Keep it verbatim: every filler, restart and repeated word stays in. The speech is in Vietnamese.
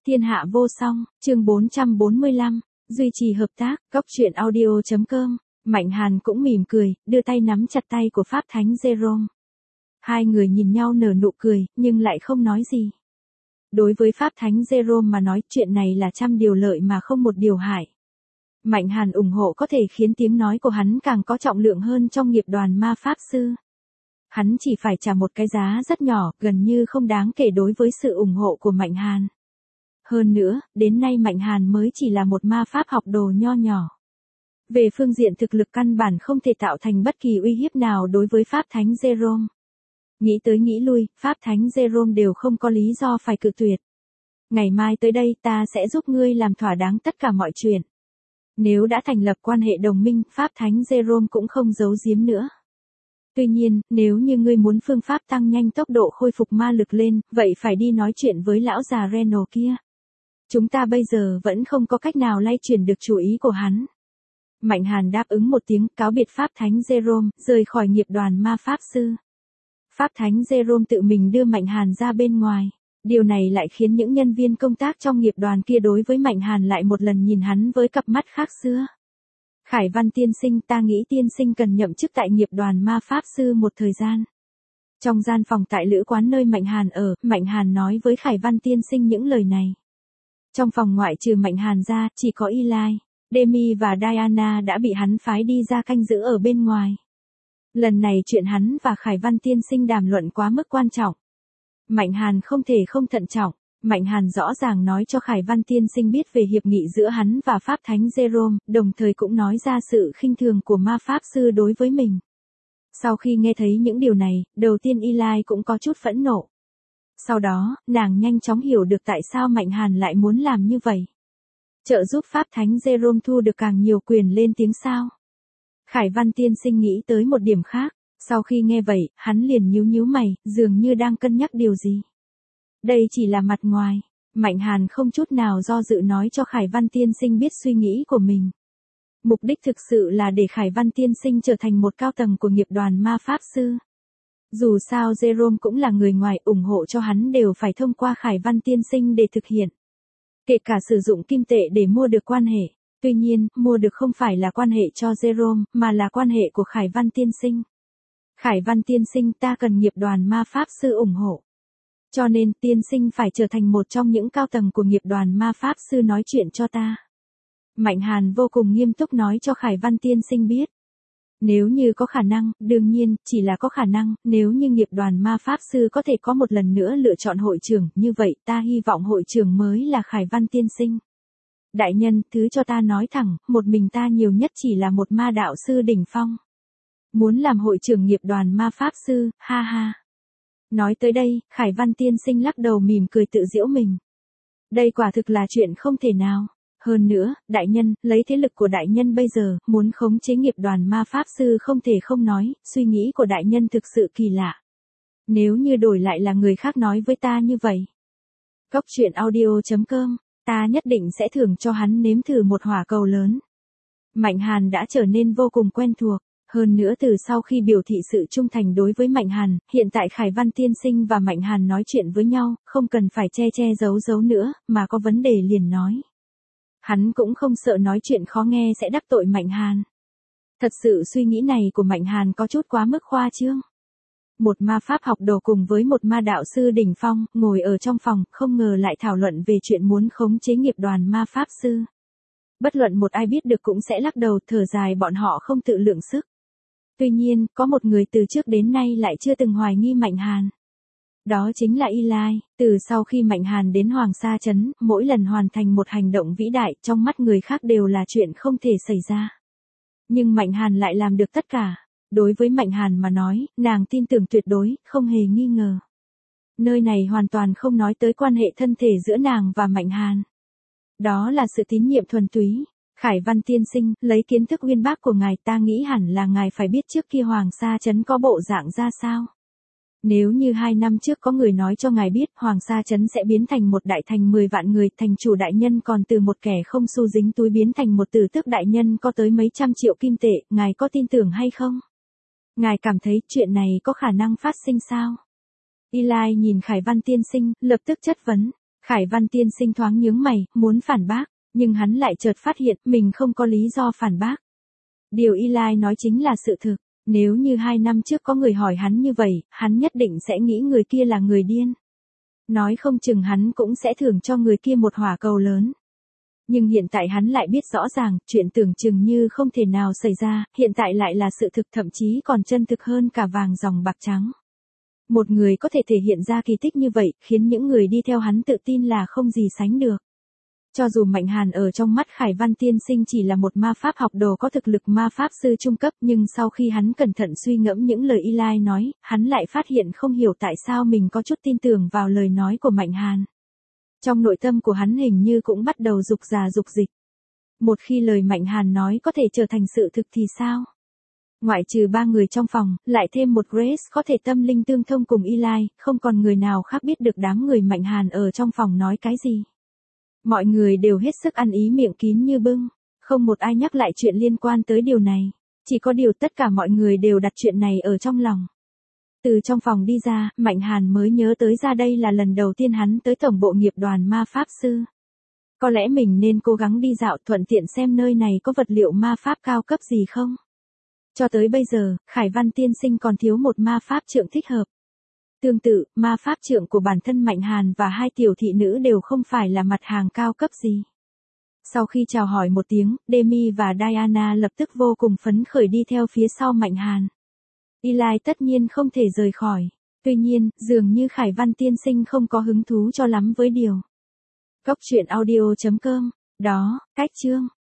Thiên hạ vô song, chương bốn trăm bốn mươi lăm, duy trì hợp tác, góc truyện audio chấm com. Mạnh Hàn cũng mỉm cười, đưa tay nắm chặt tay của Pháp Thánh Jerome. Hai người nhìn nhau nở nụ cười, nhưng lại không nói gì. Đối với Pháp Thánh Jerome mà nói, chuyện này là trăm điều lợi mà không một điều hại. Mạnh Hàn ủng hộ có thể khiến tiếng nói của hắn càng có trọng lượng hơn trong nghiệp đoàn ma pháp sư. Hắn chỉ phải trả một cái giá rất nhỏ, gần như không đáng kể đối với sự ủng hộ của Mạnh Hàn. Hơn nữa, đến nay Mạnh Hàn mới chỉ là một ma pháp học đồ nho nhỏ. Về phương diện thực lực căn bản không thể tạo thành bất kỳ uy hiếp nào đối với Pháp Thánh Jerome. Nghĩ tới nghĩ lui, Pháp Thánh Jerome đều không có lý do phải cự tuyệt. Ngày mai tới đây ta sẽ giúp ngươi làm thỏa đáng tất cả mọi chuyện. Nếu đã thành lập quan hệ đồng minh, Pháp Thánh Jerome cũng không giấu giếm nữa. Tuy nhiên, nếu như ngươi muốn phương pháp tăng nhanh tốc độ khôi phục ma lực lên, vậy phải đi nói chuyện với lão già Reno kia. Chúng ta bây giờ vẫn không có cách nào lay chuyển được chú ý của hắn. Mạnh Hàn đáp ứng một tiếng, cáo biệt Pháp Thánh Jerome, rời khỏi nghiệp đoàn ma pháp sư. Pháp Thánh Jerome tự mình đưa Mạnh Hàn ra bên ngoài. Điều này lại khiến những nhân viên công tác trong nghiệp đoàn kia đối với Mạnh Hàn lại một lần nhìn hắn với cặp mắt khác xưa. Khải Văn tiên sinh, ta nghĩ tiên sinh cần nhậm chức tại nghiệp đoàn ma pháp sư một thời gian. Trong gian phòng tại lữ quán nơi Mạnh Hàn ở, Mạnh Hàn nói với Khải Văn tiên sinh những lời này. Trong phòng ngoại trừ Mạnh Hàn ra, chỉ có Eli, Demi và Diana đã bị hắn phái đi ra canh giữ ở bên ngoài. Lần này chuyện hắn và Khải Văn tiên sinh đàm luận quá mức quan trọng. Mạnh Hàn không thể không thận trọng. Mạnh Hàn rõ ràng nói cho Khải Văn tiên sinh biết về hiệp nghị giữa hắn và Pháp Thánh Jerome, đồng thời cũng nói ra sự khinh thường của ma pháp sư đối với mình. Sau khi nghe thấy những điều này, đầu tiên Eli cũng có chút phẫn nộ. Sau đó, nàng nhanh chóng hiểu được tại sao Mạnh Hàn lại muốn làm như vậy. Trợ giúp Pháp Thánh Jerome thu được càng nhiều quyền lên tiếng sao. Khải Văn tiên sinh nghĩ tới một điểm khác, sau khi nghe vậy, hắn liền nhíu nhíu mày, dường như đang cân nhắc điều gì. Đây chỉ là mặt ngoài, Mạnh Hàn không chút nào do dự nói cho Khải Văn tiên sinh biết suy nghĩ của mình. Mục đích thực sự là để Khải Văn tiên sinh trở thành một cao tầng của nghiệp đoàn ma pháp sư. Dù sao Jerome cũng là người ngoài, ủng hộ cho hắn đều phải thông qua Khải Văn tiên sinh để thực hiện. Kể cả sử dụng kim tệ để mua được quan hệ. Tuy nhiên, mua được không phải là quan hệ cho Jerome, mà là quan hệ của Khải Văn tiên sinh. Khải Văn tiên sinh, ta cần nghiệp đoàn ma pháp sư ủng hộ. Cho nên tiên sinh phải trở thành một trong những cao tầng của nghiệp đoàn ma pháp sư nói chuyện cho ta. Mạnh Hàn vô cùng nghiêm túc nói cho Khải Văn tiên sinh biết. Nếu như có khả năng, đương nhiên, chỉ là có khả năng, nếu như nghiệp đoàn ma pháp sư có thể có một lần nữa lựa chọn hội trưởng, như vậy ta hy vọng hội trưởng mới là Khải Văn tiên sinh. Đại nhân, thứ cho ta nói thẳng, một mình ta nhiều nhất chỉ là một ma đạo sư đỉnh phong. Muốn làm hội trưởng nghiệp đoàn ma pháp sư, ha ha. Nói tới đây, Khải Văn tiên sinh lắc đầu mỉm cười tự giễu mình. Đây quả thực là chuyện không thể nào. Hơn nữa, đại nhân, lấy thế lực của đại nhân bây giờ, muốn khống chế nghiệp đoàn ma pháp sư không thể không nói, suy nghĩ của đại nhân thực sự kỳ lạ. Nếu như đổi lại là người khác nói với ta như vậy. Góc truyện audio chấm com, ta nhất định sẽ thưởng cho hắn nếm thử một hỏa cầu lớn. Mạnh Hàn đã trở nên vô cùng quen thuộc. Hơn nữa từ sau khi biểu thị sự trung thành đối với Mạnh Hàn, hiện tại Khải Văn tiên sinh và Mạnh Hàn nói chuyện với nhau, không cần phải che che giấu giấu nữa, mà có vấn đề liền nói. Hắn cũng không sợ nói chuyện khó nghe sẽ đắc tội Mạnh Hàn. Thật sự suy nghĩ này của Mạnh Hàn có chút quá mức khoa trương. Một ma pháp học đồ cùng với một ma đạo sư đỉnh phong, ngồi ở trong phòng, không ngờ lại thảo luận về chuyện muốn khống chế nghiệp đoàn ma pháp sư. Bất luận một ai biết được cũng sẽ lắc đầu, thở dài, bọn họ không tự lượng sức. Tuy nhiên, có một người từ trước đến nay lại chưa từng hoài nghi Mạnh Hàn. Đó chính là Eli. Từ sau khi Mạnh Hàn đến Hoàng Sa Trấn, mỗi lần hoàn thành một hành động vĩ đại, trong mắt người khác đều là chuyện không thể xảy ra. Nhưng Mạnh Hàn lại làm được tất cả. Đối với Mạnh Hàn mà nói, nàng tin tưởng tuyệt đối, không hề nghi ngờ. Nơi này hoàn toàn không nói tới quan hệ thân thể giữa nàng và Mạnh Hàn. Đó là sự tín nhiệm thuần túy. Khải Văn tiên sinh, lấy kiến thức uyên bác của ngài, ta nghĩ hẳn là ngài phải biết trước kia Hoàng Sa Trấn có bộ dạng ra sao. Nếu như hai năm trước có người nói cho ngài biết Hoàng Sa Trấn sẽ biến thành một đại thành mười vạn người, thành chủ đại nhân còn từ một kẻ không xu dính túi biến thành một tử tước đại nhân có tới mấy trăm triệu kim tệ, ngài có tin tưởng hay không? Ngài cảm thấy chuyện này có khả năng phát sinh sao? Eli nhìn Khải Văn tiên sinh, lập tức chất vấn. Khải Văn tiên sinh thoáng nhướng mày, muốn phản bác, nhưng hắn lại chợt phát hiện mình không có lý do phản bác. Điều Eli nói chính là sự thực, nếu như hai năm trước có người hỏi hắn như vậy, hắn nhất định sẽ nghĩ người kia là người điên. Nói không chừng hắn cũng sẽ thưởng cho người kia một hỏa cầu lớn. Nhưng hiện tại hắn lại biết rõ ràng, chuyện tưởng chừng như không thể nào xảy ra, hiện tại lại là sự thực, thậm chí còn chân thực hơn cả vàng dòng bạc trắng. Một người có thể thể hiện ra kỳ tích như vậy, khiến những người đi theo hắn tự tin là không gì sánh được. Cho dù Mạnh Hàn ở trong mắt Khải Văn tiên sinh chỉ là một ma pháp học đồ có thực lực ma pháp sư trung cấp, nhưng sau khi hắn cẩn thận suy ngẫm những lời Eli nói, hắn lại phát hiện không hiểu tại sao mình có chút tin tưởng vào lời nói của Mạnh Hàn. Trong nội tâm của hắn hình như cũng bắt đầu rục rà rục dịch. Một khi lời Mạnh Hàn nói có thể trở thành sự thực thì sao? Ngoại trừ ba người trong phòng, lại thêm một Grace có thể tâm linh tương thông cùng Eli, không còn người nào khác biết được đám người Mạnh Hàn ở trong phòng nói cái gì. Mọi người đều hết sức ăn ý, miệng kín như bưng, không một ai nhắc lại chuyện liên quan tới điều này, chỉ có điều tất cả mọi người đều đặt chuyện này ở trong lòng. Từ trong phòng đi ra, Mạnh Hàn mới nhớ tới ra đây là lần đầu tiên hắn tới tổng bộ nghiệp đoàn ma pháp sư. Có lẽ mình nên cố gắng đi dạo thuận tiện xem nơi này có vật liệu ma pháp cao cấp gì không. Cho tới bây giờ, Khải Văn tiên sinh còn thiếu một ma pháp trượng thích hợp. Tương tự, ma pháp trượng của bản thân Mạnh Hàn và hai tiểu thị nữ đều không phải là mặt hàng cao cấp gì. Sau khi chào hỏi một tiếng, Demi và Diana lập tức vô cùng phấn khởi đi theo phía sau Mạnh Hàn. Eli tất nhiên không thể rời khỏi. Tuy nhiên, dường như Khải Văn tiên sinh không có hứng thú cho lắm với điều. Góc truyện audio chấm com. Đó, cách chương.